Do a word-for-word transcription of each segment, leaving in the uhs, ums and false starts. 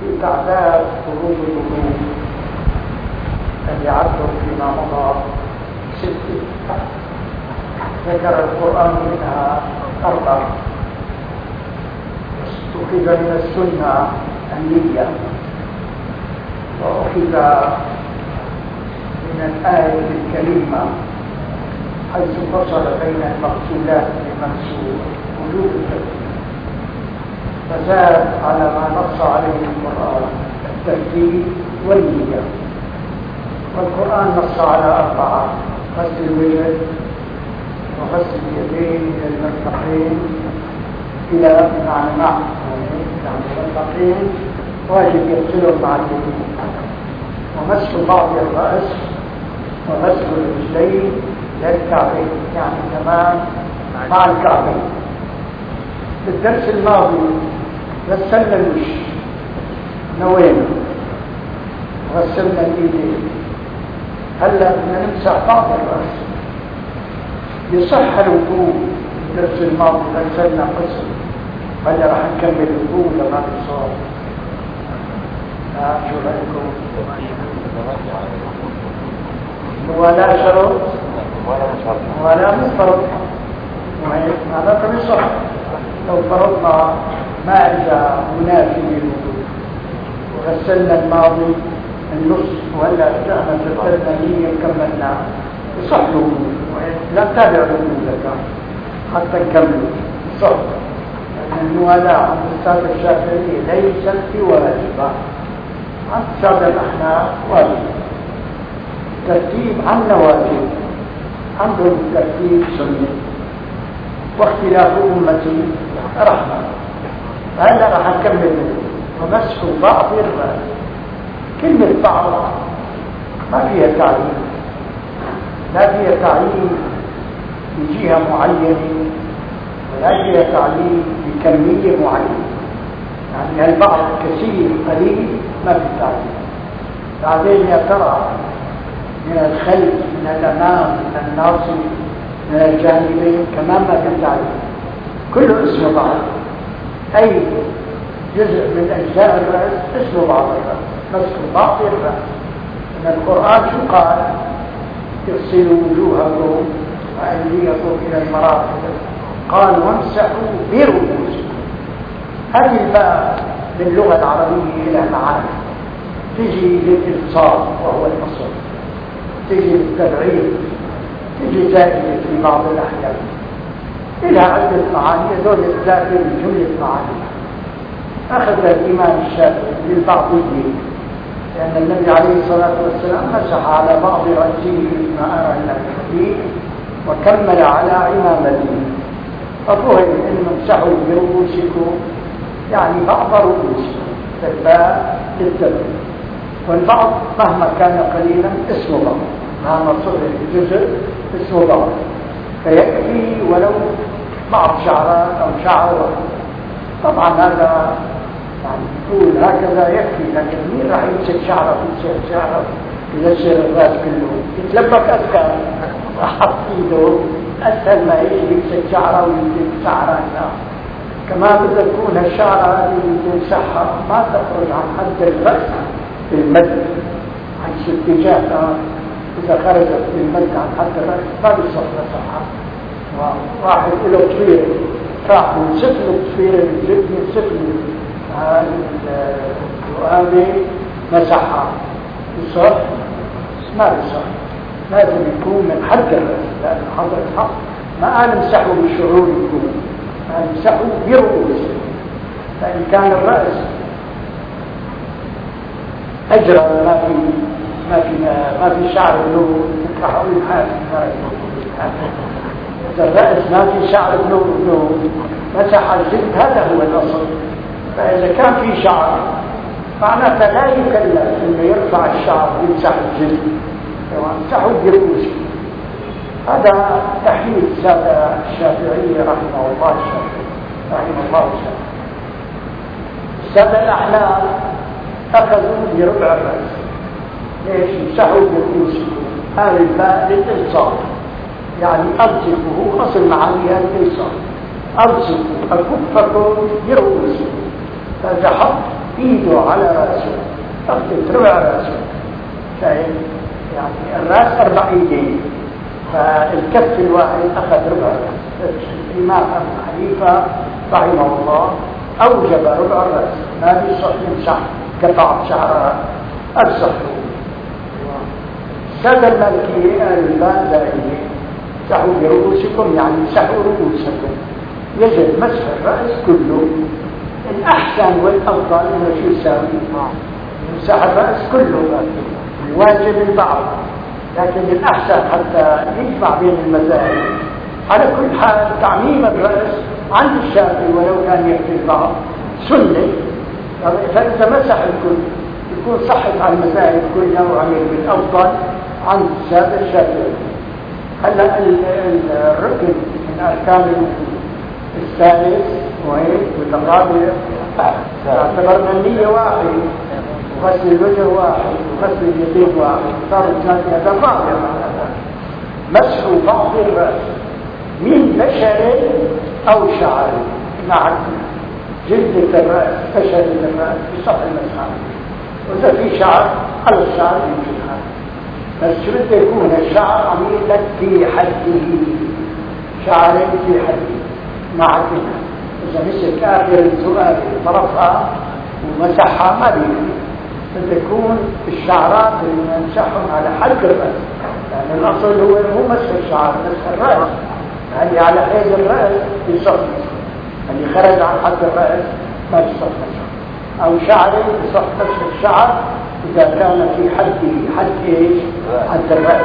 في تعداد فروض الوضوء الذي عدوا فيما مضى ستة، ذكر القرآن منها أربعة، أخذ من السنة النية، وأخذ من الآية الكريمة حيث فصل بين المغسولات والمغسول وجوب الترتيب، فزاد على ما نص عليه القرآن الترتيب والنية. والقرآن نص على أربعة: غسل الوجه وغسل اليدين إلى المرفقين إلى معنى مع يعني المرفقين واجب يغسلهم مع اليدين، ومسح بعض الرأس وغسل الرجلين للكعبين يعني تمام مع الكعبين. في الدرس الماضي غسلنا الوجه نوينا، غسلنا الايدين، هلا بدنا نمسح بعض الراس. يصح الوضوء. الدرس الماضي غسلنا قسم، هلا راح نكمل الوضوء لما نصاب. شو رايكم؟ ولا شرط ولا مفرط، هذا كم صح. لو فرضنا ماء منافي للوضوء وغسلنا الماضي النص وهلا رجعنا غسلنا نية كملنا، يصح الوضوء. لا تتابع الوضوء زكاة حتى نكمل صح، لأن الموالاة عند السادة الشافعية ليست بواجبة، عند السادة الأحناف واجب. ترتيب عنا واجب، عندهم الترتيب سنة، واختلاف أمتي رحمة. هذا راح نكمل ومسح بعض الرأس. كلمة بعض ما فيها تعيين، لا فيها تعيين بجهة معينة ولا فيها تعيين بكمية معينة، يعني البعض كثير قليل ما في تعيين. بعدين يا ترى من الخلف من الأمام من الناصي من الجانبين كمان ما في تعيين، كله اسم بعض. أي جزء من أجزاء الرأس اسم بعض الرأس، مسح بعض الرأس. إن القرآن شو قال؟ اغسلوا وجوهكم وأيديكم إلى المرافق، قال وامسحوا برؤوسكم. هذه الباء باللغة العربية لها معاني، تجي للإلصاق وهو الأصل، تجي للتبعيد، تجي زائدة في بعض الأحيان، لها عدة معاني. هذول الزائدة من جملة معاني أخذ الإمام الشافعي للبعضية، لأن النبي عليه الصلاة والسلام مسح على بعض رأسه ما أرى الحديث وكمل على عمامته، ففهم أن امسحوا برؤوسكم يعني بعض رؤوسكم، فالباء للتبعيد. والبعض مهما كان قليلا اسمه بعض، مهما صغر الجزء اسمه بعض، فيكفي ولو بعض شعرات أو شعر. طبعا هذا يعني يقول هكذا يكفي، لكن مين راح يمسك شعره يمسك شعره ينشر الراس كله؟ يتلبك أذكر وحط ايده أسهل ما يجي يمسك شعره ويمسك شعره. كمان إذا تكون الشعره هذه اللي تمسحها ما تخرج عن حد الرأس بالمد، عن اتجاه إذا خرجت بالمد عن حد الرأس ما بيصح مسحها. واحد له طفير راح يمسك له طفير يمسك له هذه مسحها، بصح ما بصح، لازم يكون من حد الرأس، لأن حضر الحق ما قال امسحوا بشعور يكون، قال امسحوا برؤوسه. فإن كان الرأس أجرى ما في ما في ما في شعر له تحول حاجة، إذا الرأس ما في شعر له مسح الجلد هذا هو الأصل. فإذا كان في شعر معناته لا يكلف إنه يرفع الشعر ويمسح الجلد، يمسحه برؤوسه. هذا تحليل السادة الشافعية رحمه الله الشافعي رحمه الله الشافعي. السادة الأحناف أخذوا بربع الرأس. ليش؟ يمسحوا برؤوسهم. هذه الباء للإلصاق، يعني ألصقوا، أصل معانيها الإلصاق. ألصقوا أكفكم برؤوسكم، فإذا حط ايده على راسه اخذت ربع راسه. شايف يعني الراس اربع ايدين، فالكف الواحد اخذ ربع راس. الامام ابو حنيفه رحمه الله اوجب ربع الراس، ما بيصح يمسح قطعه شعرها ارسخ. الساده المالكيه قالوا البان دائما امسحوا برؤوسكم، يعني امسحوا رؤوسكم، يجب مسح الراس كله. الاحسن والافضل انه شو يساوي؟ يمسح الراس كله، يواجب البعض، لكن الاحسن حتى يجمع بين المذاهب. على كل حال تعميم الراس عند الشافعي ولو كان يكفي البعض سنه، فاذا مسح الكل يكون صحت على المذاهب كلها وعمل بالافضل عند الشافعي. هلا الركن من اركان الثالث وهيك والرابع اعتبرنا النية واحد، وغسل الوجه واحد، وغسل اليدين واحد، صار الثالث هذا الرابع. مسح بعض الراس من بشر او شعر مع جلدة الراس، بشرة الراس بصح المسح، واذا في شعر على الشعر يمكنها، بس شو بده يكون الشعر عميل لك في حده، شعر في حده مع كده. إذا مسك آخر الزؤال طرفها ومسحها ما بيكفي، بده يكون الشعرات اللي نمسحهم على حد الرأس، يعني الأصل هو مو مسح الشعر، مسح الرأس، يعني على حيز الرأس يصف مسح، اللي خرج عن حد الرأس ما يصف مسح، أو شعره يصف مسح الشعر إذا كان في حده، حد إيش؟ حد الرأس،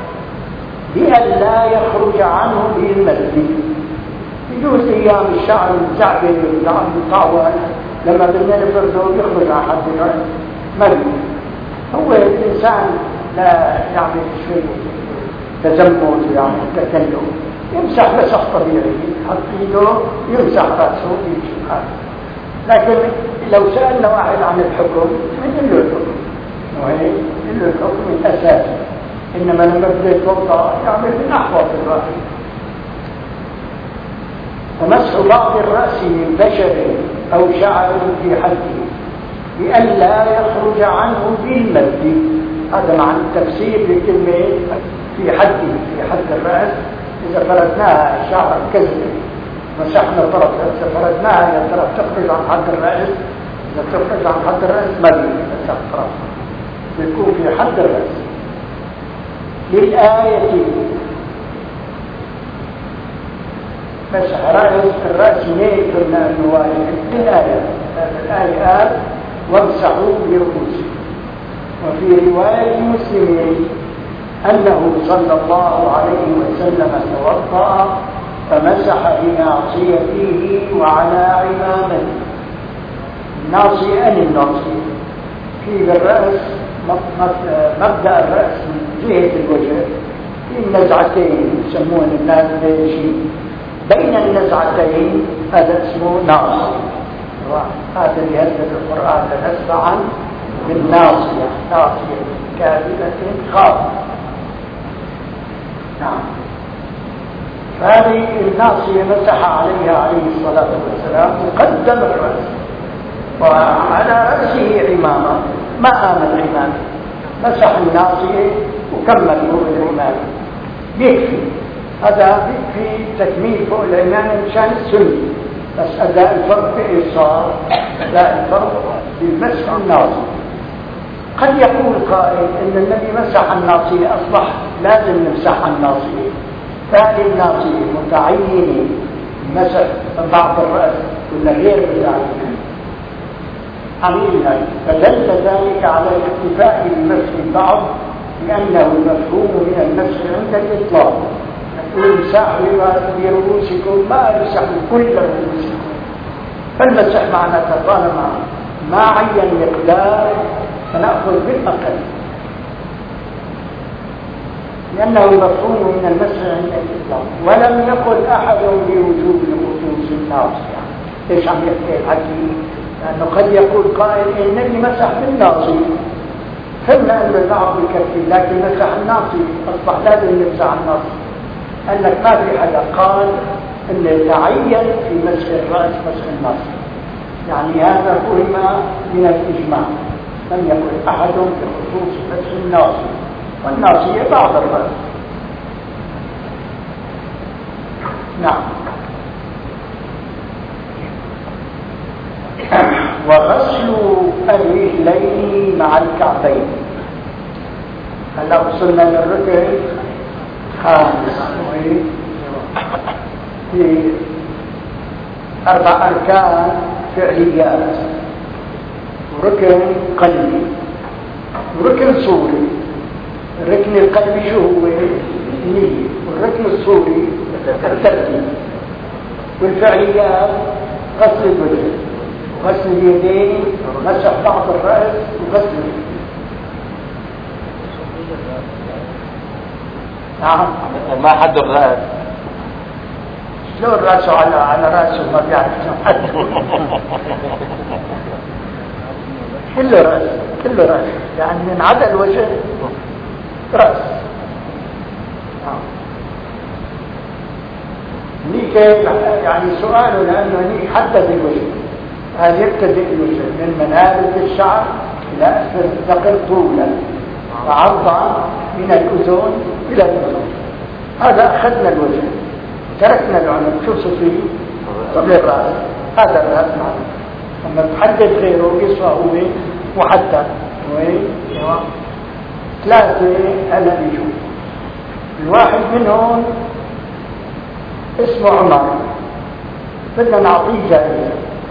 بأن لا يخرج عنه بالمسجد. يجوز ايام الشعر المزعبل والعم الطاول لما بدنا نفرده يخرج عن حد الرأس ما بيه. هو الانسان لا يعمل شيء تزمت يعني تكلم، يمسح مسح طبيعي، يحط ايده يمسح راسه ويمشي حاله. لكن لو سالنا واحد عن الحكم من له الحكم، وهي له الحكم الاساسي، انما لما بده يتوضا يعمل من احوط الراحل. ومسح بعض الرأس من بشر أو شعر في حده لئلا يخرج عنه بالمد. هذا معنى التفسير لكلمة في حده، في حد الرأس. إذا فردناها شعر كذب مسحنا طرفها، إذا فردناها إلى طرف تخرج عن حد الرأس، إذا تخرج عن حد الرأس ما بيمسح طرفها، بيكون في حد الرأس. للآية مسح رأس الرأس ليه قلنا أنه واجب؟ للآية، الآية قال وامسحوا برؤوسكم. وفي رواية مسلم أنه صلى الله عليه وسلم توضأ فمسح بناصيته وعلى عمامته. الناصية أن الناصية في بالرأس، مبدأ الرأس من جهة الوجه في النزعتين يسمون الناس شيء بين النزعتين، هذا اسمه ناصية. هذا اللي يهدد القرآن تنزع عن بالناصية، ناصية كاذبة خاطئة. نعم، هذه الناصية مسح عليها عليه الصلاة والسلام مقدم الرأس، وعلى رأسه عمامة ما آمن العمامة، مسح الناصية وكمل فوق العمامة يكفي. هذا في تكميل فوق العمامة مشان السنة، بس أداء الفرق في إيش صار؟ أداء الفرق في مسح الناصية. قد يقول قائل إن النبي مسح الناصية أصبح لازم نمسح الناصية، فهل الناصية متعينة مسح بعض الرأس ولا غير متعينة؟ عميلنا فدل ذلك على الاكتفاء بمسح البعض لأنه المفهوم من المسح عند الإطلاق. امسحوا برؤوسكم ما يمسحوا كل رؤوسكم، فالمسح معناته طالما ما عين مقدار فنأخذ بالأقل، لأنه مفهوم من المسح عند الإطلاق. ولم يقل أحد بوجوب الخصوص الناصية. ليش عم يحكي الحكي؟ لأنه قد يقول قائل النبي مسح بالناصية، فهمنا أن البعض يكفي، لكن مسح الناصية أصبح لازم يمسح الناصية. قال لك ما في حدا قال أن تعين في مسح الرأس مسح الناصية، يعني هذا فهم من الإجماع، لم يقل أحد بخصوص فتح الناصية، والناصية بعض الرأس. نعم. وغسل الرجلين مع الكعبين. هلا وصلنا للركن خامس في أربع أركان فعليات، وركن قلبي وركن صوري. الركن القلبي شو هو؟ النية، والركن الصوري الترتيب، والفعليات غسل الوجه وغسل اليدين ومسح بعض الرأس وغسل اليدين. نعم. ما حد الرأس؟ شلون راسه على على راسه ما بيعرف شو حد. كله راس، كله راس، يعني من عدا الوجه راس. نيك يعني سؤاله لأنه نيك حدد الوجه، هل يبتدئ الوجه من منابت الشعر إلى أسفل الذقن طولا وعرضا من الأذن إلى الأذن. هذا أخذنا الوجه، تركنا العنق. شو صفي؟ صفي الرأس، هذا الرأس معنا. لما تحدد غيره يسوى هو محدد. وين؟ ثلاثة هلا بيجوا. الواحد منهم اسمه عمر، بدنا نعطيه جائزة.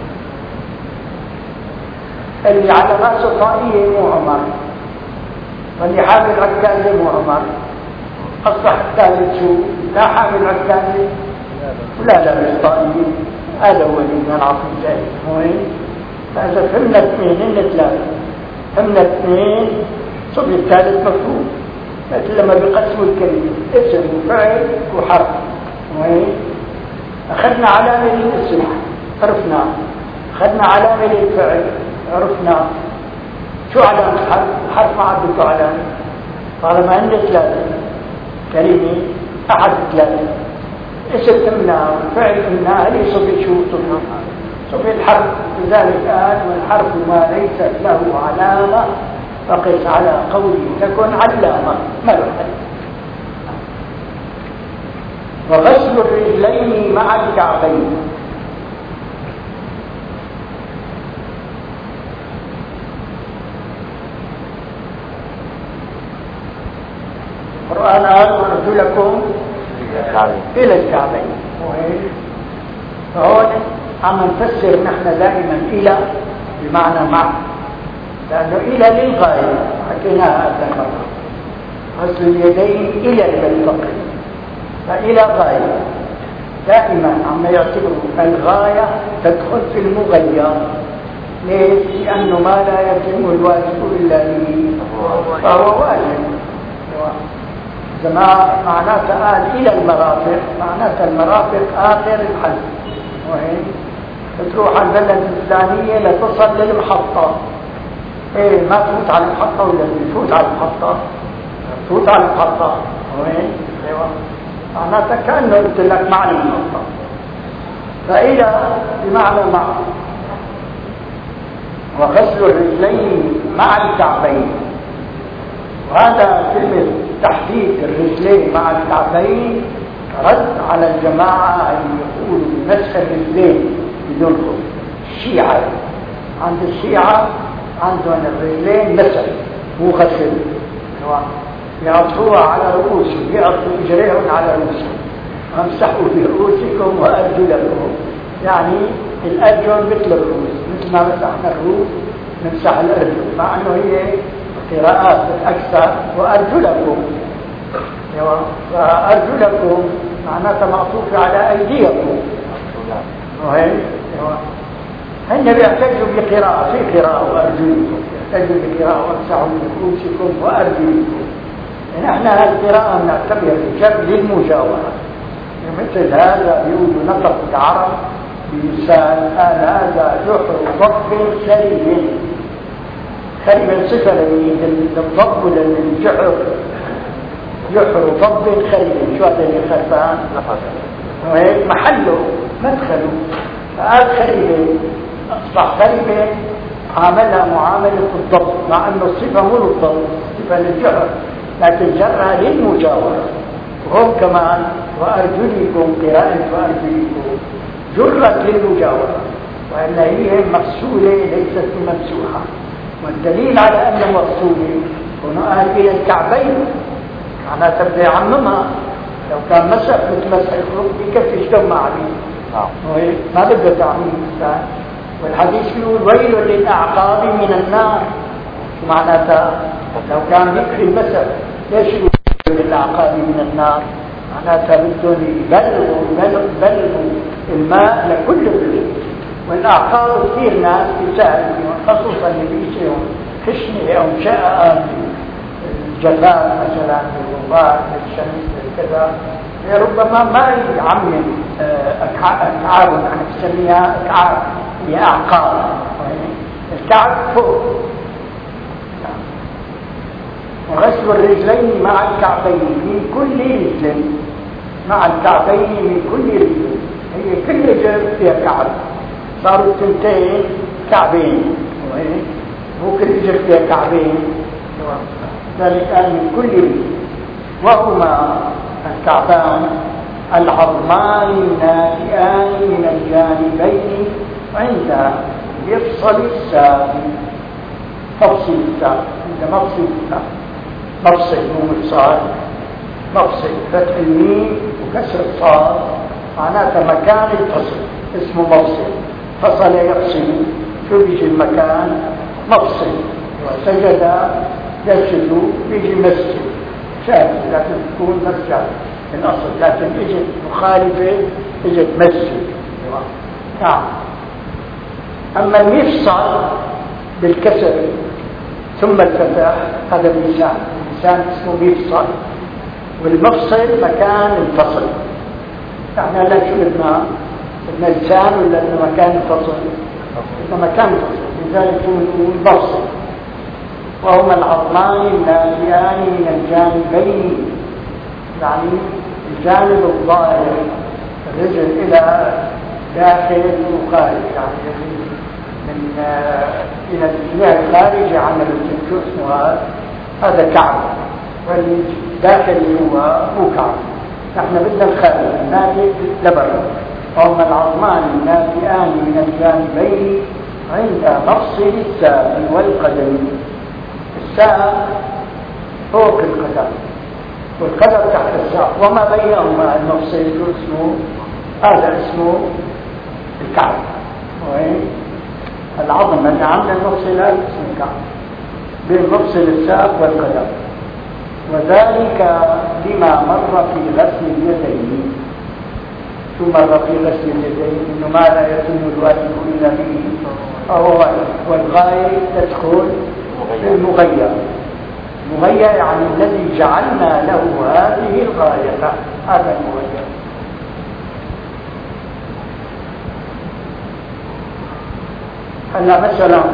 اللي على راسه طاقية مو عمر، واللي حامل عكازة مو عمر. أصبح الثالث شو؟ لا حامل عكازة ولا لابس طاقية، هذا هو اللي بدنا نعطيه جائزة. وين؟ فإذا فهمنا اثنين هن ثلاثة، فهمنا اثنين صبي الثالث مفهوم. مثل لما بيقسموا الكلمة اسم وفعل وحرف. وين؟ أخذنا علامة للاسم عرفنا، أخذنا علامة للفعل عرفنا. شو علامة الحرف؟ الحرف ما عدته علامة طالما عندي ثلاثة كلمة أحد ثلاثة. اسم قلنا والفعل قلنا، هل يصبي شو؟ صبي صبي الحرف. لذلك قال والحرف ما ليست له علامة فقس على قوله تكن علامة، ما له حل. وغسل الرجلين مع الكعبين. القرآن قال وارجلكم إلى الكعبين. فهون عم نفسر نحن دائما إلى بمعنى مع، لأنه إلى للغاية حكيناها هذا المرة. غسل اليدين إلى المرفق، فإلى غاية دائما عم يعتبروا الغاية تدخل في المغير. ليش؟ لأنه ما لا يتم الواجب إلا به فهو واجب. زما معناتها قال إلى المرافق، معناتها المرافق آخر الحل. وهي تروح على البلد الفلانية لتصل للمحطة. ايه ما تفوت على المحطة ولا تفوت على المحطة؟ تفوت على المحطة. وين؟ ايوه معناتها كأنه قلت لك معنى المحطة. فإلى بمعنى مع. وغسل الرجلين مع الكعبين، وهذا كلمة تحديد الرجلين مع الكعبين رد على الجماعة اللي يقولوا بمسح الرجلين بدون خف. الشيعة عند الشيعة عندهم الرجلين مسح مو غسل، يعطوها على رؤوسهم، يعطوا اجريهم على رؤوسهم. امسحوا برؤوسكم وارجلكم، يعني الارجل مثل الرؤوس، مثل ما مسحنا الرؤوس نمسح الارجل، مع انه هي قراءات اكثر. وارجلكم فارجلكم معناتها معطوفه على ايديكم. وهي هن بيحتجوا بقراءة، في قراءة وأرجلكم، يحتجوا بقراءة وامسحوا برؤوسكم وأرجلكم. نحن هالقراءة نعتبر جر للمجاورة. مثل هذا يقول نطق العرب بلسان قال هذا جحر ضب خريب. خريب صفة للضب للجحر، جحر ضب خريب. شو هذا اللي خربان؟ وهيك محله مدخله، فقال خريبة أصبح خريبة عاملها معاملة الضبط، مع أنه الصفة مو للضبط، صفة للجهر، لكن جرها للمجاورة. وهم كمان وأرجلكم قراءة وأرجلكم جرت للمجاورة، وأن هي مفصولة ليست ممسوحة. والدليل على أنها مفصولة هنا قال إلى الكعبين، معناتها بده يعممها. لو كان مسح مثل مسح الخروج بكفي اجتمع عليه، ما بده تعميم الإنسان. والحديث يقول ويل للأعقاب من النار، معناتها لو كان يكفي المسح ليش يقول للأعقاب من النار؟ معناتها بدهم يبلغوا يبلغوا الماء لكل الرجل. والأعقاب كثير ناس بيساعدوا فيهم، خصوصا اللي بيجيهم خشنة أو شقة الجفاف مثلا بالغبار بالشمس كذا، ربما ما يعمم أكعاب، يعني تسميها أكعاب، هي أعقاب. الكعب فوق. وغسل الرجلين مع الكعبين من كل رجل، مع الكعبين من كل رجل، هي كل رجل فيها كعب، صاروا تنتين كعبين، مو كل رجل فيها كعبين، ذلك من كل رجل. وهما الكعبان العظمان الناتئان من الجانبين عند مفصل الساق. مفصل الساق، عند مفصل الساق، مفصل مو مفصال، مفصل فتح الميم وكسر الصاد، معناتها مكان الفصل اسمه مفصل. فصل يفصل، شو بيجي المكان؟ مفصل. وسجد يسجد بيجي مسجد، شاهد لكن تكون مسجد في الأصل، لكن اجت مخالفة اجت مسجد. نعم. أما المفصل بالكسر ثم الفتح هذا اللسان، اللسان اسمه مفصل، والمفصل مكان الفصل. يعني هلا شو بدنا؟ بدنا لسان ولا بدنا مكان الفصل؟ بدنا مكان الفصل، لذلك نقول مفصل. وهما العظمان الناتئان من الجانبين، يعني الجانب الظاهر الرجل إلى داخل وخارج، يعني من إلى الاتجاه الخارجي عن الرجل، شو اسمه هذا؟ هذا كعب، والداخل هو مو كعب. نحن بدنا الخارج الناتئ لبرا. وهما العظمان الناتئان من الجانبين عند مفصل الساق والقدم. الساق فوق القدم والقدم تحت الساق، وما بينهما المفصل شو اسمه؟ هذا اسمه الكعب. وين العظم اللي عند المفصلات اسمه الكعب، بين مفصل الساق والقدم. وذلك لما مر في غسل اليدين. شو مر في غسل اليدين؟ انه ما لا يتم الواجب الا به فهو واجب، والغايه تدخل في المغير. المغير يعني الذي جعلنا له هذه الغايه، هذا المغير. هلا مثلا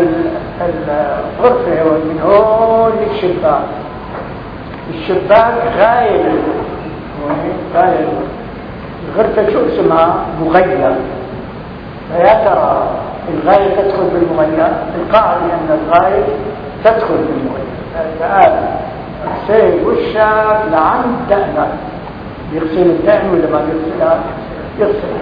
الغرفه من هون للشباك، الشباك غايه غايه الغرفه شو اسمها؟ مغير. فيا ترى الغايه تدخل بالمغير؟ القاعده ان الغايه تدخل بالمغير. تعال اغسل وشك لعند دقنك، يغسل الدقن ولا ما يغسلها؟ يغسل.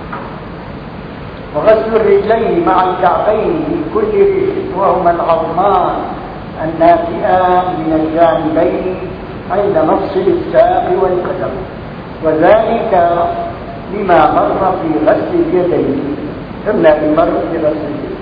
وغسل الرجلين مع الكعبين من كل رجل، وهما العظمان الناتئان من الجانبين عند مفصل الساق والقدم. وذلك لما مر في غسل اليدين، ثم مر في غسل اليدين.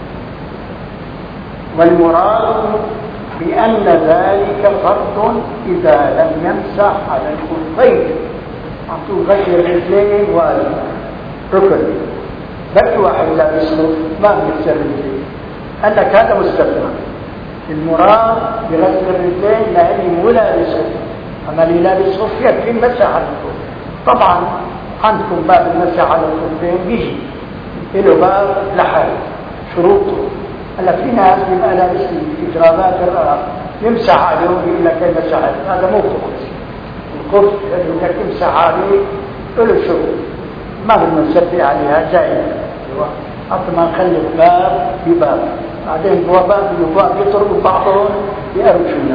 والمراد بأن ذلك فرض إذا لم يمسح على الخفين. عطوا غسل الرجلين واجب ركن، بل واحد لابس خف ما بيغسل الرجلين، أنك هذا مستثنى. المراد بغسل الرجلين لأني مو لابس خف، أما اللي لابس خف يكفي المسح على الخف. طبعا عندكم باب المسح على الخفين بيجي له باب لحال شروطه. هلا في ناس بيبقى لابس اجرامات الرأى يمسح عليهم يقول لك يمسح عليه، هذا مو خف. الخف اللي بدك تمسح عليه له شروط، ما بدنا نسبي عليها جائزة. حتى ما نخلي الباب بباب. بعدين بوابات الوفاء يضربوا بعضهم يأرجونا.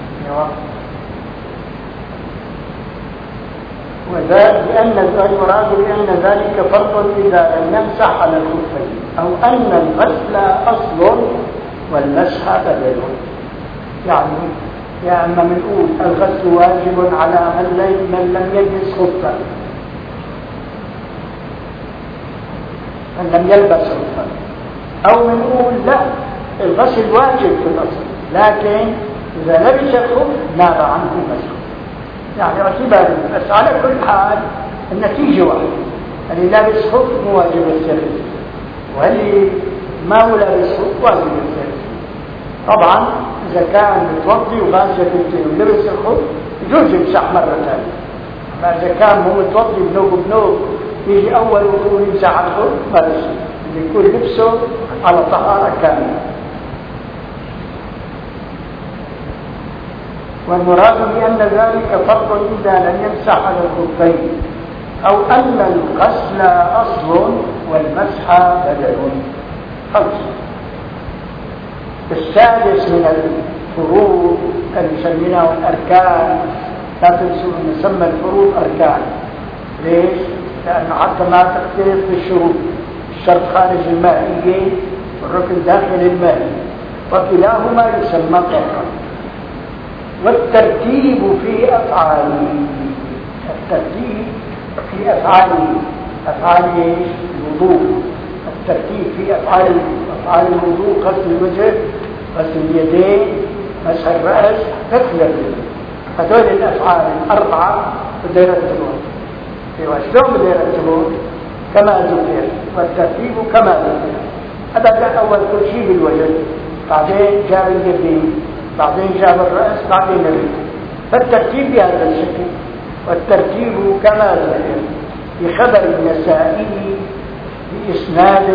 وذلك لأن المراد بأن ذلك فرض إذا لم يمسح على الخفين، أو أن الغسل أصل والمسح بدل. يعني يا أما بنقول الغسل واجب على من لم يلبس خفا، من لم يلبس خفا، أو بنقول لا الغسل واجب في الأصل، لكن إذا لبس الخف ناب عنه المسح. يعني اعتبار، بس على كل حال النتيجة واحدة، اللي لابس خف مو واجب السرير، واللي ما هو لابس خف واجب السرير. طبعا إذا كان متوضي وغاسل يديه ولبس الخف يجوز يمسح مرة ثانية، أما إذا كان مو متوضي بنوب بنوب يجي أول وضوء يمسح على الخف ما بيصير، اللي يكون لبسه على طهارة كاملة. والمراد بأن ذلك فرض إذا لم يمسح على الخفين، أو أن الغسل أصل والمسح بدل. خمس. السادس من الفروض اللي يسميناه الأركان، لا تنسوا أن نسمى الفروض أركان. ليش؟ لأنه حتى ما تختلف في الشروط، الشرط خارج المائية والركن داخل المائية، وكلاهما يسمى طهرا. والترتيب في أفعاله، الترتيب في أفعاله، أفعال الوضوء، الترتيب في أفعال أفعال الوضوء: غسل الوجه، غسل اليدين، مسح الرأس، غسل الرجل. هذول الأفعال الأربعة بده يرتبون. شلون بده يرتبون؟ كما ذكر، والترتيب كما ذكر. هذا جاء أول كل شيء بالوجه، بعدين جاء اليدين، بعدين جاء الرأس، بعدين الرجل. فالترتيب بهذا الشكل. والترتيب كما ذكر بخبر النسائي بإسناد،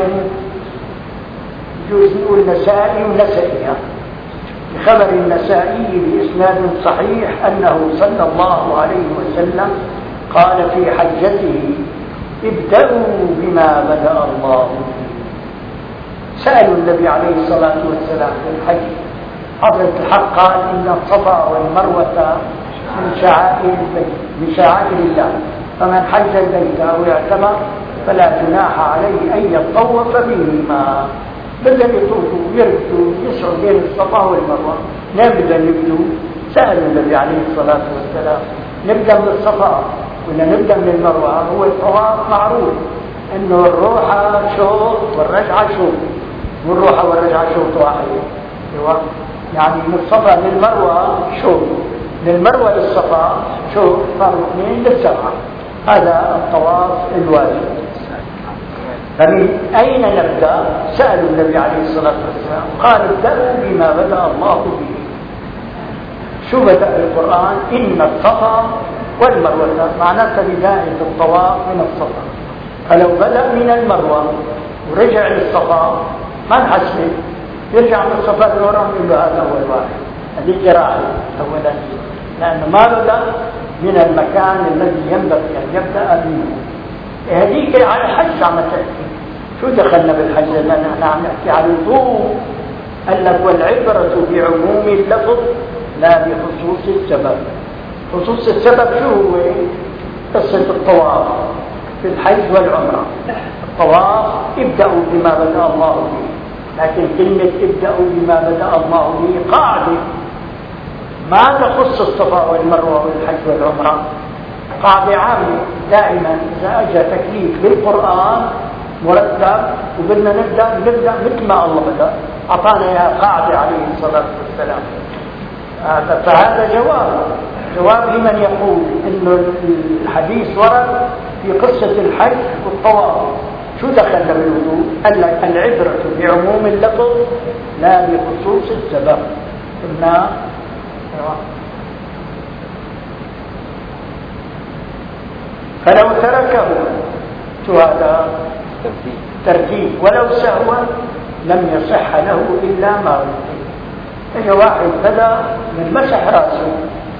يجوز نقول نسائي ونسائية، بخبر النسائي بإسناد صحيح أنه صلى الله عليه وسلم قال في حجته: ابدأوا بما بدأ الله به. سألوا النبي عليه الصلاة والسلام في الحج، حضرة الحق قال: إن الصفا والمروة من شعائر البيت، من شعائر الله، فمن حج البيت أو اعتمر فلا جناح عليه أن يطوف بهما. بدهم يطوفوا ويركضوا يسعوا بين الصفا والمروة. ليه بدهم يبدوا؟ سألوا النبي عليه الصلاة والسلام: نبدأ من الصفا ولا نبدأ من المروة؟ هو الطواف معروف إنه الروحة شوط والرجعة شوط، والروحة والرجعة شوط واحد، يعني من الصفا للمروة شوط، للمروة للصفا شوط، صاروا اثنين للسبعة. هذا الطواف الواجب. فمن أين نبدأ؟ سألوا النبي عليه الصلاة والسلام، قال: ابدأوا بما بدأ الله به. شو بدأ القرآن؟ إن الصفا والمروة، معناتها بداية الطواف من الصفا. فلو بدأ من المروة ورجع للصفا ما نحسب، يرجع من الصفا للمروة يقول له هذا هو الواحد. هذه جراحة أولا، لأنه ما بدأ من المكان الذي ينبغي أن يبدأ منه. هذيك على الحج عم تأتي. شو دخلنا بالحج؟ لأن نحن عم نحكي على الوضوء. قال لك: والعبرة بعموم اللفظ لا بخصوص السبب. خصوص السبب شو هو؟ قصة الطواف في الحج والعمرة. الطواف ابدأوا بما بدأ الله به، لكن كلمة ابدأوا بما بدأ الله به قاعدة ما تخص الصفا والمروة والحج والعمرة، قاعدة عامة. دائما إذا أجى تكليف بالقرآن مرتب وبدنا نبدأ نبدأ مثل ما الله بدأ، أعطانا إياها قاعدة عليه الصلاة والسلام. فهذا جواب جواب لمن يقول إنه الحديث ورد في قصة الحج والطواف. شو دخلنا بالوضوء؟ قال لك: العبرة بعموم اللفظ لا بخصوص السبب. قلنا فلو تركه، شو هذا؟ ترتيب. ولو سهوا لم يصح له إلا ما رتب. إذا واحد بدأ من مسح رأسه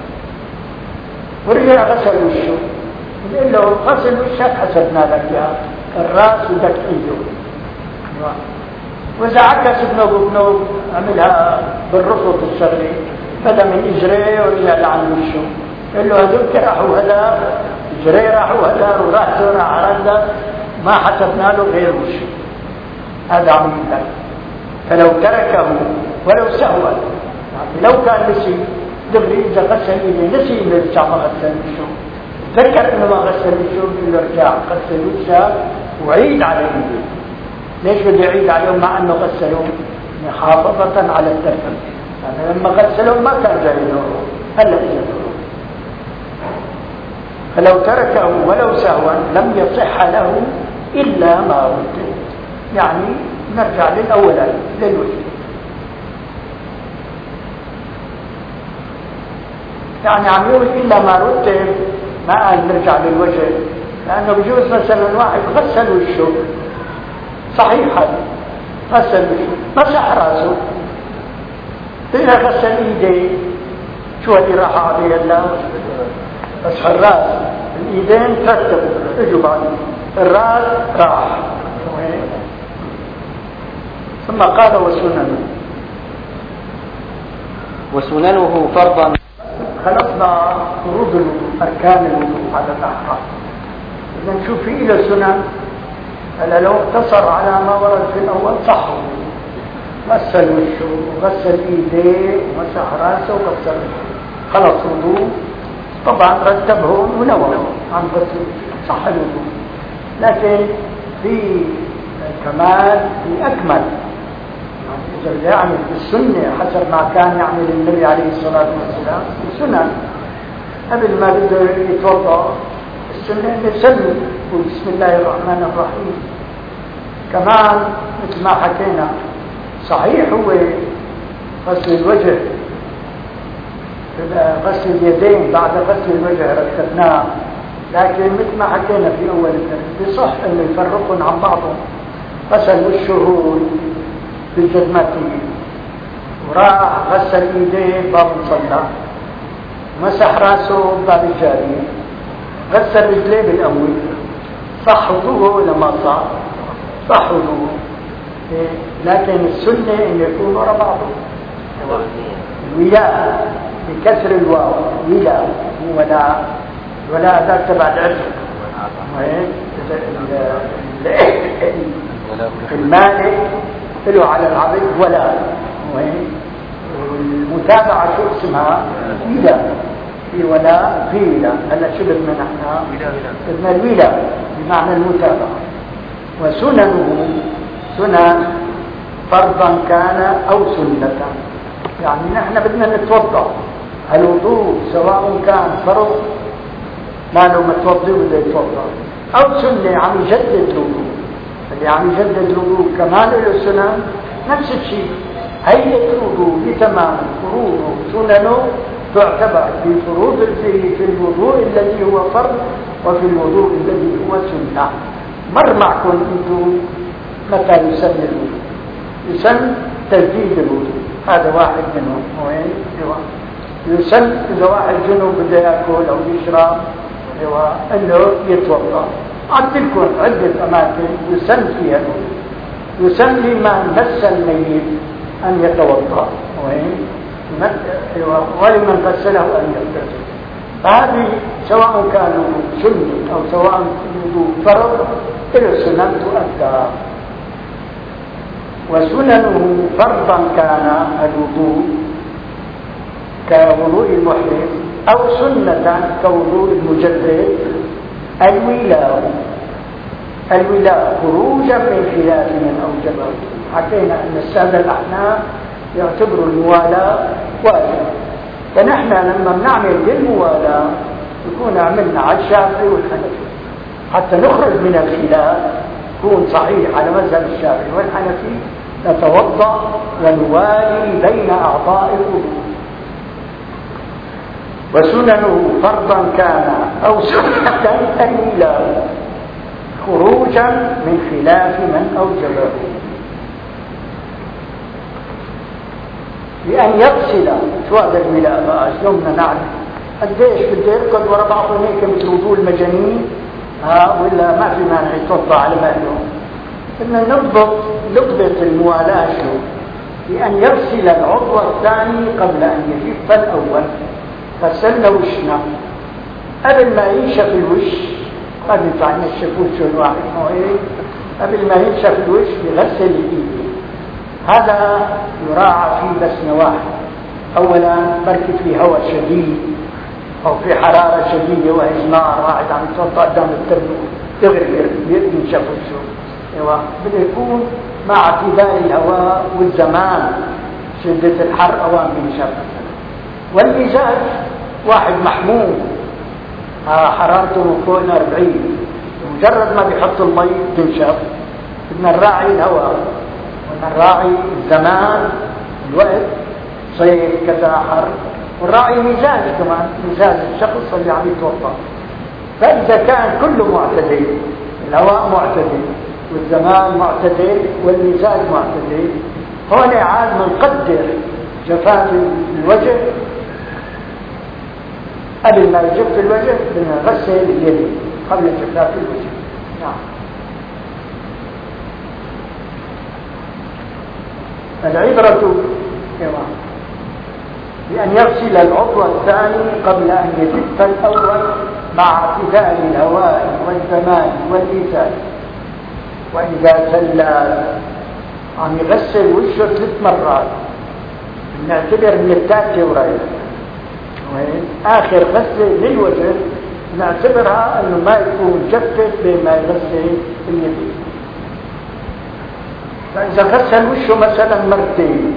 ورجع غسل وشه، نقول له: غسل وشك حسبنا لك يا الرأس بدك تنجو. وإذا عكس بنوب بنوب عملها بالرفض الشرعي بدأ من إجريه ورجع لعن وشه، قال له هذولك راحوا هذا إجريه راحوا هذا وراسه راح هذا ما حسبنا له غير وشه. هذا عمل الله. فلو تركه ولو سهوا يعني لو كان نسي دغري إذا غسل إيديه نسي إنه يرجع ما غسل وشه، تذكر إنه ما غسل وشه بيقول له ارجع غسل وشه وعيد على إيديه. ليش بده يعيد عليهم مع أنه غسلهم؟ محافظة على الدفن. يعني لما غسلهم ما كان جاي نوره هلا إجا نوره. فلو تركه ولو سهوا لم يصح له إلا ما رد. يعني نرجع للأولى للوجه. يعني عم يقول إلا ما رد ما قال نرجع للوجه، لأنه بجوز مثلا واحد غسل وشه صحيح هذا غسل وشه مسح راسه، إذا غسل إيديه شو هذه راحة عليه الله؟ مسح الراس، الإيدين ترتبوا اجوا بعد الراس راح. ثم قال وسننه وسننه فرضا. خلصنا فروض أركان الوضوء على الأحكام. إذا نشوف في إلى سنن. هلا لو اقتصر على ما ورد في الأول صح، غسل وشه وغسل إيديه ومسح راسه وغسل خلص وضوء. طبعا رتبهم ونوى عن غسل صح الوضوء، لكن في كمال في أكمل إذا يعمل بالسنة حسب ما كان يعمل النبي عليه الصلاة والسلام. السنة قبل ما بده يتوضأ السنة أن يسلم بسم الله الرحمن الرحيم. كمان مثل ما حكينا صحيح هو غسل الوجه، غسل اليدين بعد غسل الوجه رتبناه، لكن مثل ما حكينا في أول الدرس بصح أنه يفرقون عن بعضهم. غسل وشه بالجزمتين وراح غسل ايديه باب صلى، مسح راسه باب الجارية، غسل رجليه بالاول. صح وضوءه ولا ما صح؟ صح وضوءه، لكن السنة ان يكون وراء بعضه. الولاء بكسر الواو ولاء ولا ولا ذاك تبع العرف المالك له على العبد ولا والمتابعة شو اسمها؟ ولاء. في ولاء في ولاء. هلا شو بدنا نحن؟ بدنا الولاء بمعنى المتابعة. وسننه سنن فرضا كان أو سنة، يعني نحن بدنا نتوضأ. الوضوء سواء كان فرض ما لو متوضئ بده يتوضأ أو سنة عم يجدد الوضوء. اللي عم يجدد الوضوء كمان له سنن نفس الشيء. هيئة الوضوء بتمام فروضه سننه تعتبر في فروض في الوضوء الذي هو فرض وفي الوضوء الذي هو سنة. مر معكم انتم متى يسن الوضوء؟ يسن تجديد الوضوء، هذا واحد منهم. وين يسن اذا واحد جنوب بده ياكل او يشرب هو انه يتوضا. عدلكم عده اماكن يسن فيها الوضوء. يسن لمن مس الميت ان يتوضا، وين ولمن غسله ان يغتسل. فهذه سواء كانوا سنة او سواء الوضوء فرض الى السنن تؤدى. وسننه فرضا كان الوضوء كوضوء المحرم او سنة كوضوء المجدد الولاء. الولاء خروجا من خلاف من اوجبه. حكينا ان السادة الاحناف يعتبروا الموالاة واجب، فنحن لما بنعمل بالموالاة يكون عملنا على الشافعي والحنفي حتى نخرج من الخلاف يكون صحيح على مذهب الشافعي والحنفي. نتوضأ ونوالي بين أعضاء الوضوء. وسننه فرضا كان أو سنة الولاء خروجا من خلاف من أوجبه، بأن يغسل. شو هذا الولاء بقى؟ شلون بدنا نعرف؟ قديش بده يركض ورا بعضه هيك مثل وضوء المجانين؟ ها ولا ما في مانع يتوضا على مهله؟ إن نضبط لقطة الموالاة شو؟ بأن يغسل العضو الثاني قبل أن يجف الأول. غسلنا وشنا قبل ما ينشف الوش، قد ينفع ينشف وشه الواحد قبل ما ينشف الوش بغسل الإيد. هذا يراعى فيه بس نواحي. أولا بركة في هواء شديد أو في حرارة شديدة وإجماع واحد عم يتوضأ قدام الترمو تغرق ينشف وشه. ايوه بده يكون مع اعتدال الهواء والزمان، شدة الحر اوان بينشف. والمزاج واحد محموم حرارته فوق أربعين، مجرد ما بيحط المي تنشف. بدنا نراعي الهواء بدنا نراعي الزمان الوقت، صيف كذا حر، ونراعي مزاج كمان، مزاج الشخص اللي عم يتوضا. فإذا كان كله معتدل، الهواء معتدل والزمان معتدل والمزاج معتدل، هون عاد منقدر جفاف الوجه قبل ما يجف الوجه بدنا نغسل اليد قبل جفاف الوجه. نعم. العبرة بأن يغسل العضو الثاني قبل أن يجف الأول مع اعتدال الهواء والزمان والمزاج. وإذا سلى عم يغسل وشه ثلاث مرات نعتبر من الثالثة ورايح، آخر غسلة للوجه نعتبرها أنه ما يكون جفت بين ما يغسل اليدين. فإذا غسل وشه مثلا مرتين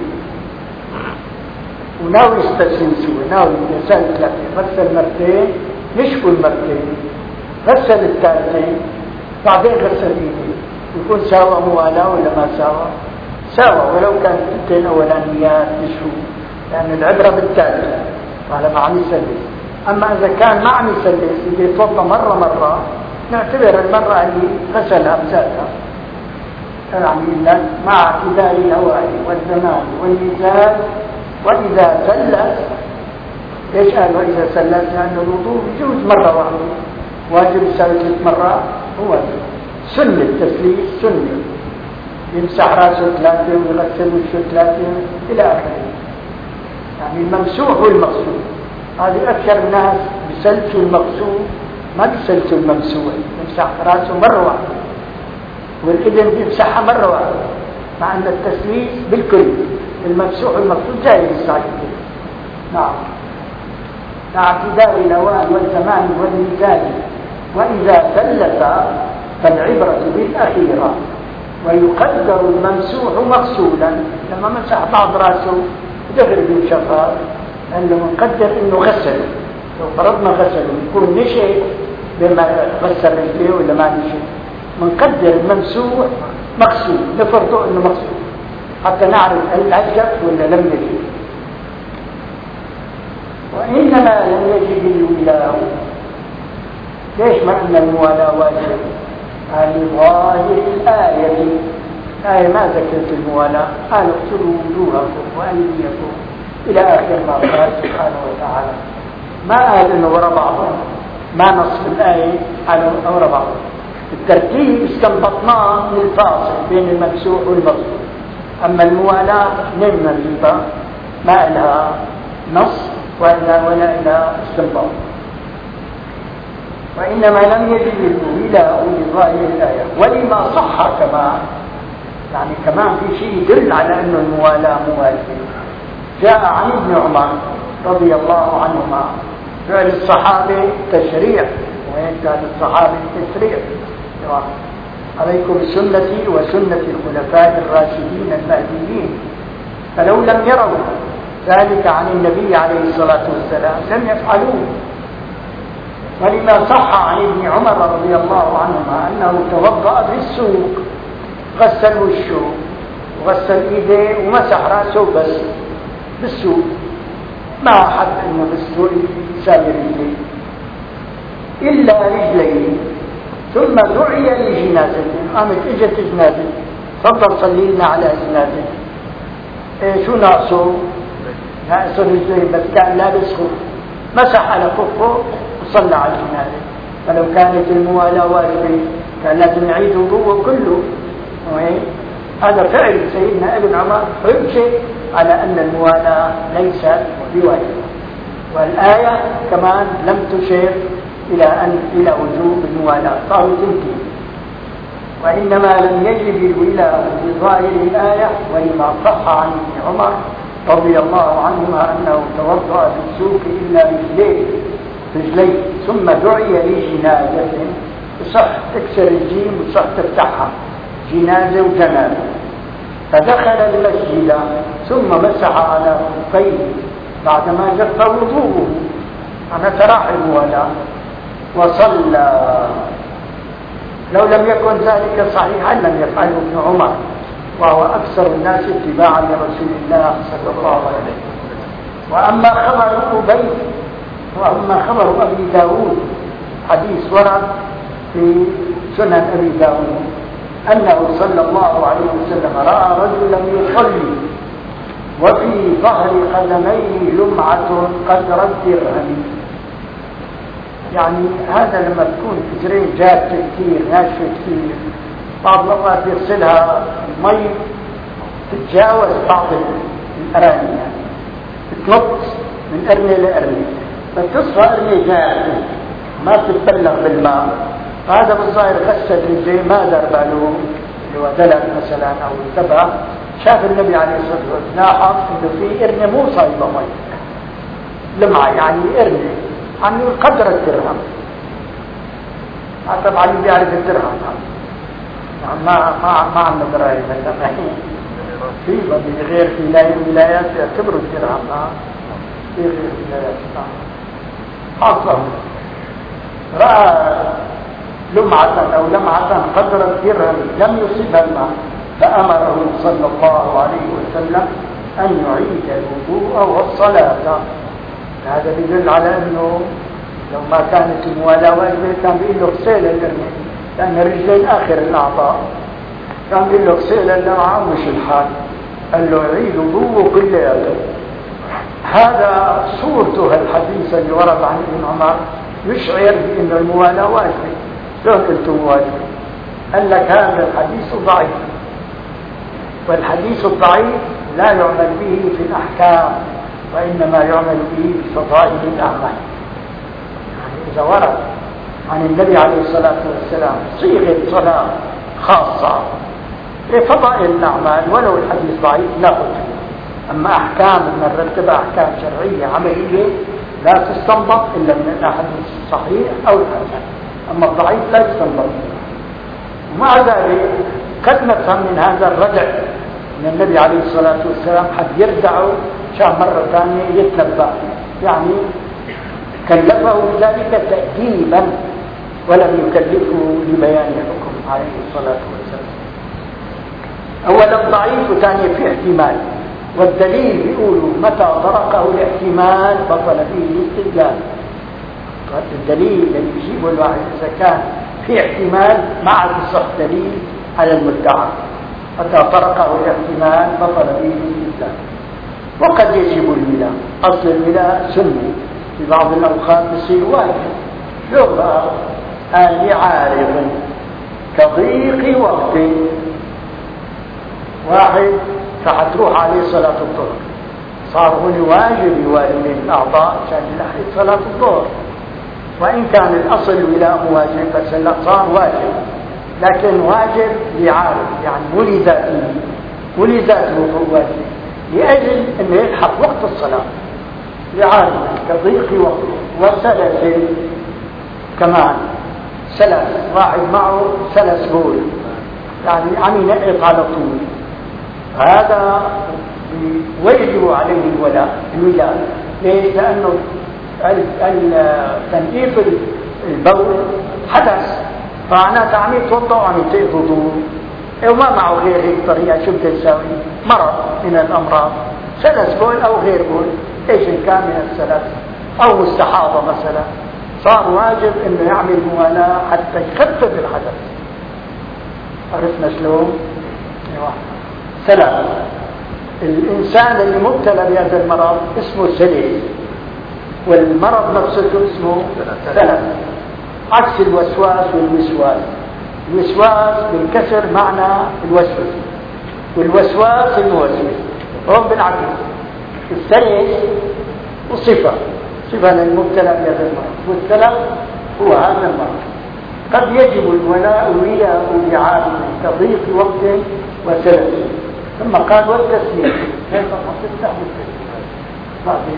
وناوي يستسلم سوى ناوي يسال ثلاثة، غسل مرتين نشفوا المرتين، غسل الثالثين بعدين غسل ايديه، يكون ساوى موالاة ولا ما ساوى؟ ساوى ولو كانت الثنتين اولانيات نشفوا، لأن العبرة بالثالث على ما عم يسلس. أما إذا كان ما عم يسلس يجي يتوضا مرة مرة نعتبر المرة اللي غسلها بذاتها، يعني مع اعتدال الهواء والزمان والمزاج. وإذا سلت، ليش قال وإذا سلت؟ لأن الوضوء يجوز مرة واحدة، واجب يسوي ثلاث مرات هو سنة التسليس، سنة يمسح راسه ثلاثة ويغسل وشه ثلاثة إلى آخره. يعني الممسوح والمغسول، هذه أكثر الناس بيسلسوا المغسول ما بيسلسوا الممسوح، يمسح راسه مرة واحدة والإذن بيمسحها مرة واحدة، مع أن التسليس بالكل الممسوح والمغسول جاي بالساعة. نعم. مع اعتدال الأوان والزمان والمزاج. وإذا سلت فالعبرة بالأخيرة، ويقدر الممسوح مغسولا. لما مسح بعض راسه دغري بالشفاء لأنه منقدر إنه غسل، لو فرضنا غسل يكون نشئ بما غسل رجليه ولا ما نشئ، منقدر الممسوح مغسول، نفرضه إنه مغسول حتى نعرف هل أجف ولا لم يجب. وإنما لم يجب الولاء. ليش؟ ما أن الموالاة واجب؟ لظاهر الآية. الآية ما ذكرت الموالاة، قال اغسلوا وجوهكم وأيديكم إلى آخر ما قال سبحانه وتعالى. ما قال إنه وراء بعضهم، ما نص الآية على وراء بعضهم. الترتيب استنبطناه من الفاصل بين الممسوح والمغسول. أما الموالاة نمنا الربا ما لها نص ولا ولا لها استنباط. وإنما لم يجد الولاء لظاهر الآية، ولما صح كمان، يعني كمان في شيء يدل على أن الموالاة مواجبة. جاء عن ابن عمر رضي الله عنهما فعل الصحابة تشريع، وين كان الصحابة تشريع؟ عليكم بسنتي وسنة الخلفاء الراشدين المهديين. فلو لم يروا ذلك عن النبي عليه الصلاة والسلام لم يفعلوه. ولما صح عن ابن عمر رضي الله عنهما أنه توضأ في السوق، غسل وشه وغسل ايديه ومسح راسه بس بالسوق، ما حد انه بالسوق يساوي رجليه الا رجليه. ثم دعي لجنازة، قامت اجت جنازة، تفضل صلي لنا على جنازة. إيه شو ناقصه؟ ناقصه رجليه بس كان لابس خف، مسح على خفه وصلى على الجنازة. فلو كانت الموالاة واجبة كان لازم يعيد وضوءه كله، هذا فعل سيدنا ابن عمر حجة على أن الموالاة ليست بواجبة، والآية كمان لم تشير إلى أن إلى وجوب الموالاة، قالوا تنتهي، وإنما لم يجب الولاء بظاهر الآية، ولما صح عن ابن عمر رضي الله عنهما أنه توضأ في السوق إلا رجليه رجليه ثم دعي لجنازة، صح تكسر الجيم وصح تفتحها، جنازة وجنازة، فدخل المسجد ثم مسح على خفيه بعدما جف وضوءه، أنا تراح الموالاة وصلى. لو لم يكن ذلك صحيحا لم يفعله ابن عمر، وهو أكثر الناس اتباعا لرسول الله صلى الله عليه وسلم. وأما خبر أبي وأما خبر أبي داود حديث ورد في سنن أبي داود أنه صلى الله عليه وسلم رأى رجلا يصلي وفي ظهر قدميه لمعة قدر الدرهم، يعني هذا لما تكون تجرين جافة كثير ناشفة كثير بعض الأوقات يغسلها المي تتجاوز بعض الأراني، يعني تنط من أرني لأرني، فتصفى أرني جافة ما تتبلغ بالماء، هذا بالظاهر غسل رجليه ما دار باله اللي هو دلق مثلا أو انتبه، شاف النبي عليه الصلاة والسلام لاحظ إنه في أرني مو صايبة مي لمعة، يعني أرني يعني قدر الدرهم، طبعا بيعرف الدرهم يعني ما ما ما عندنا درايه مثلا في غير في ولايات يعتبروا الدرهم في غير ولايات حاصل راى لمعة او لمعة قدر الدرهم لم يصبها الماء، فامره صلى الله عليه وسلم ان يعيد الوضوء والصلاة. هذا يدل على انه لو ما كانت الموالاة واجبة كان بيقول له غسيل الارنب، لان رجلين اخر الاعضاء، كان بيقول له غسيل الارنب مش الحال، قال له يعيد وضوءه كلياته. هذا صورته الحديث اللي ورد عن ابن عمر يشعر بان الموالاة واجبة. شلون قلتم واجبة؟ قال لك هذا الحديث ضعيف، والحديث الضعيف لا يعمل به في الاحكام، وإنما يعمل به في فضائل الأعمال. يعني إذا ورد عن النبي عليه الصلاة والسلام صيغة صلاة خاصة في فضائل الأعمال ولو الحديث ضعيف لا حجة، أما أحكام نرتبها أحكام شرعية عملية لا تستنبط إلا من الأحاديث الصحيح أو الحسن، أما الضعيف لا يستنبط. ومع ذلك قد نفهم من هذا الردع من النبي عليه الصلاة والسلام حد يردعه شان مرة ثانية يتنبأ، يعني كلفه ذلك تأديبا ولم يكلفه لبيان الحكم عليه الصلاة والسلام. أولا ضعيف وثانيا في احتمال، والدليل بيقولوا متى طرقه الاحتمال بطل فيه الاستدلال. الدليل اللي يجيبه الواحد إذا كان في احتمال ما عاد يصح دليل على المدعى، متى طرقه الاحتمال بطل فيه الاستدلال. وقد يجب الولاء، أصل الولاء سنة في بعض الأوقات يصير واجب، لغة آل عارض كضيق وقت، واحد فحتروح عليه صلاة الظهر صار هنا واجب يوالي الأعضاء عشان يلحق صلاة الظهر، وإن كان الأصل الولاء واجب بس لا صار واجب، لكن واجب لعارض يعني ولذاته ولذاته واجب لأجل أنه يلحق وقت الصلاة لعارض كضيق وقت. وسلس كمان سلس، واحد معه سلس بول يعني عم ينقط على طول، هذا ويجب عليه الولاء الولاء ليش؟ لأنه تنقيط البول حدث، فمعناته عم يتوضأ وعم يتقض وضوء وما معه غير هيك طريقة شو بده يساوي؟ مرض من الأمراض، سلس بول أو غير بول، ايش إن كان من السلس أو مستحاضة مثلا، صار واجب إنه يعمل موالاة حتى يخفف الحدث. عرفنا شلون؟ سلس الإنسان اللي مبتلى بهذا المرض اسمه سلس، والمرض نفسه اسمه سلس، عكس الوسواس والوسواس. الوسواس بالكسر معنى الوسوسة، والوسواس الموسوس هو بالعكس. السيس وصفة صفة للمبتلى بهذا المرض، والسلام هو هذا المرض. قد يجب الولاء ولاء لعالم كضيق وقت وسلف، ثم قال والتسليم كيف تفتح بالتسليم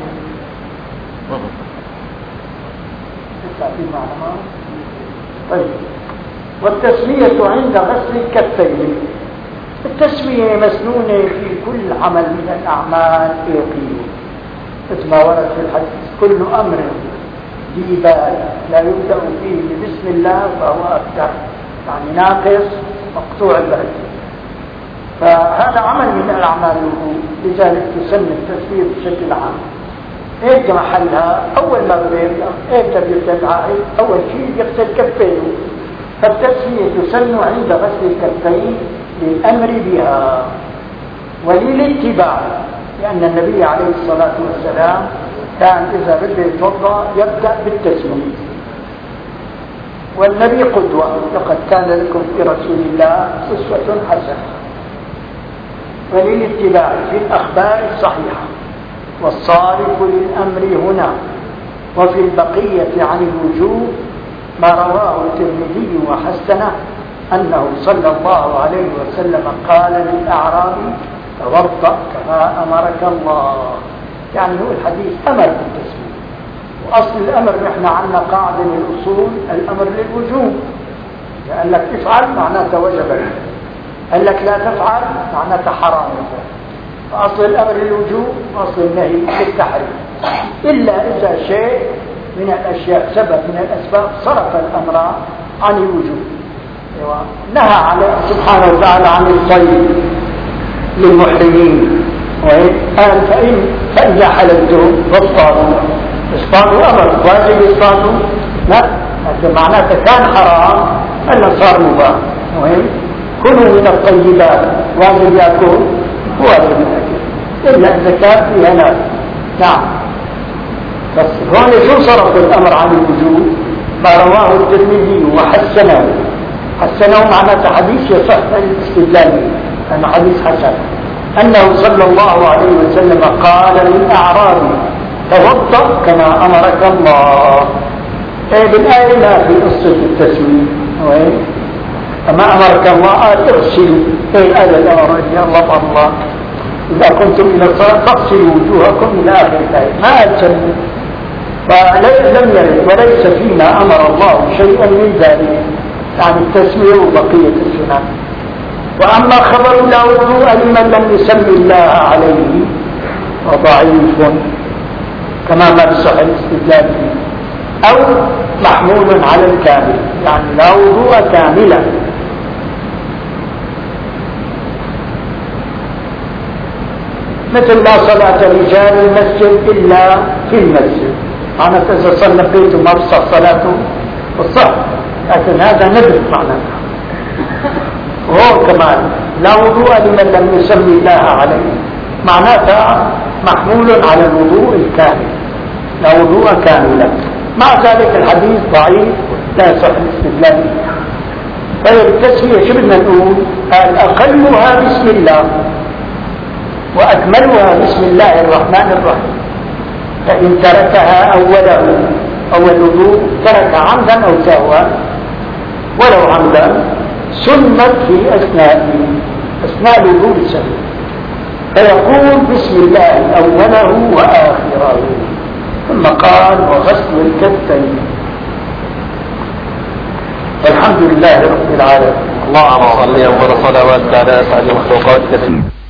التعبير معنا. طيب، والتسمية عند غسل الكفين. التسمية مسنونة في كل عمل من الأعمال يقين، مثل ما ورد في الحديث كل أمر ذي بال لا يبدأ فيه بسم الله فهو أبتر، يعني ناقص مقطوع البال. فهذا عمل من الأعمال، لذلك تسمى التسمية بشكل عام. ايه محلها؟ اول ما بيبدا ايه بيبدا اول شيء يغسل كفيه، فالتسميه تسن عند غسل الكفين للامر بها وللاتباع، لان النبي عليه الصلاه والسلام كان اذا بده يتوضا يبدا بالتسميه، والنبي قدوه، لقد كان لكم في رسول الله اسوه حسنه. وللاتباع في الاخبار الصحيحه، والصارف للأمر هنا. وفي البقية عن الوجوب ما رواه الترمذي وحسنه أنه صلى الله عليه وسلم قال للأعرابي توضأ كما أمرك الله، يعني هو الحديث أمر بالتسمية. وأصل الأمر نحن عندنا قاعدة من الأصول الأمر للوجوب، قال لك افعل معناته وجب لك، قال لك لا تفعل معناته حرام. فأصل الأمر للوجوب، أصل النهي للتحريم، إلا إذا شيء من الأشياء سبب من الأسباب صرف الأمر عن الوجوب. نهى على سبحانه وتعالى عن الصيد للمحرمين، قال فإن فإذا حللتم فاصطادوا. اصطادوا أمر واجب يصطادوا؟ لا، هذا معناته كان حرام أنه صار مباح. كلوا من الطيبات، واجب يأكل واجب يأكل إلا إذا كان فيها ناس. نعم، بس هون شو صرف الأمر عن الوجوب؟ ما رواه الترمذي وحسنه. حسنه معناته حديث يصح الاستدلال أنه حديث حسن، أنه صلى الله عليه وسلم قال للأعرابي توضأ كما أمرك الله. إيه بالآية ما في قصة التسويق، كما أمرك الله قال اغسلوا. إيه الآية الأمر يا الله الله إذا كنتم إلى الصلاة فاغسلوا وجوهكم إلى آخر الآية، ما أتسلوا. فلم يرد وليس فيما أمر الله شيئا من ذلك، يعني التسمية وبقية السنن. وأما خبر لا وضوء لمن لم يسمي الله عليه وضعيف كما ما بصح الاستدلال فيه، أو محمول على الكامل، يعني لا وضوء كاملا. مثل لا صلاة رجال المسجد إلا في المسجد، معنى إذا صلى بيته ما بصح صلاته بالصح، لكن هذا ندب معناته. وهو كمان لا وضوء لمن لم يسمي الله عليه، معناتها محمول على الوضوء الكامل، لا وضوء كاملا. مع ذلك الحديث ضعيف لا يصح الاستدلال. طيب التسمية شو بدنا نقول؟ أقلها بسم الله وأكملها بسم الله الرحمن الرحيم. فإن تركها أوله أول وضوء ترك عمدا أو سهوا ولو عمدا سنت في أثناء أثناء الوضوء السهو، فيقول بسم الله أوله وآخره، ثم قال وغسل الكفين. الحمد لله رب العالمين. اللهم صل وسلم على أسعد المخلوقات.